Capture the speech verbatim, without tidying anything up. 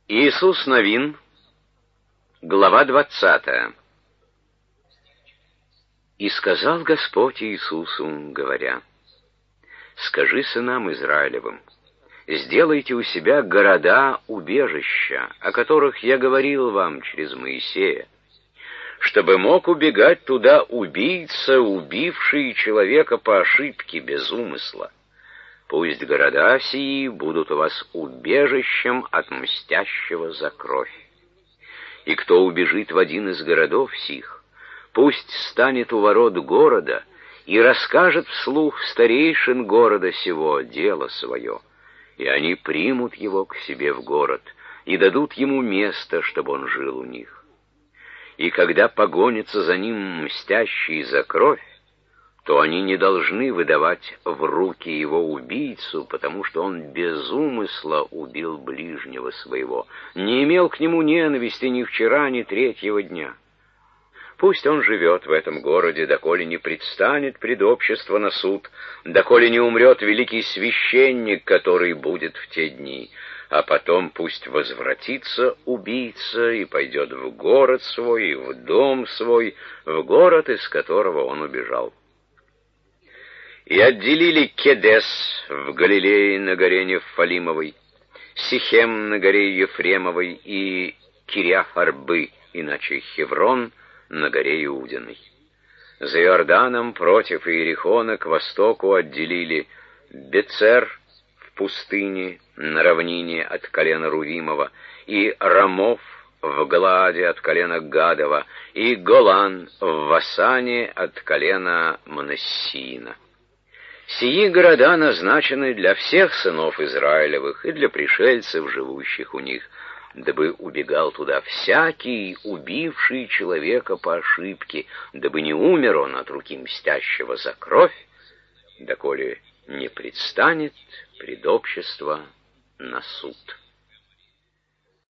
Иисус Новин, глава двадцатая. «И сказал Господь Иисусу, говоря: скажи сынам Израилевым, сделайте у себя города-убежища, о которых я говорил вам через Моисея, чтобы мог убегать туда убийца, убивший человека по ошибке, без умысла. Пусть города сии будут у вас убежищем от мстящего за кровь. И кто убежит в один из городов сих, пусть станет у ворот города и расскажет вслух старейшин города сего дело свое, и они примут его к себе в город и дадут ему место, чтобы он жил у них. И когда погонится за ним мстящий за кровь, то они не должны выдавать в руки его убийцу, потому что он без умысла убил ближнего своего, не имел к нему ненависти ни вчера, ни третьего дня. Пусть он живет в этом городе, доколе не предстанет пред общество на суд, доколе не умрет великий священник, который будет в те дни, а потом пусть возвратится убийца и пойдет в город свой, и в дом свой, в город, из которого он убежал. И отделили Кедес в Галилее на горе Нефалимовой, Сихем на горе Ефремовой и Кирьяф-Арбы, иначе Хеврон, на горе Иудиной. За Иорданом против Иерихона к востоку отделили Бецер в пустыне на равнине от колена Рувимова, и Рамов в Галааде от колена Гадова, и Голан в Васане от колена Манассиина. Сии города назначены для всех сынов Израилевых и для пришельцев, живущих у них, дабы убегал туда всякий, убивший человека по ошибке, дабы не умер он от руки мстящего за кровь, доколе не предстанет пред общество на суд».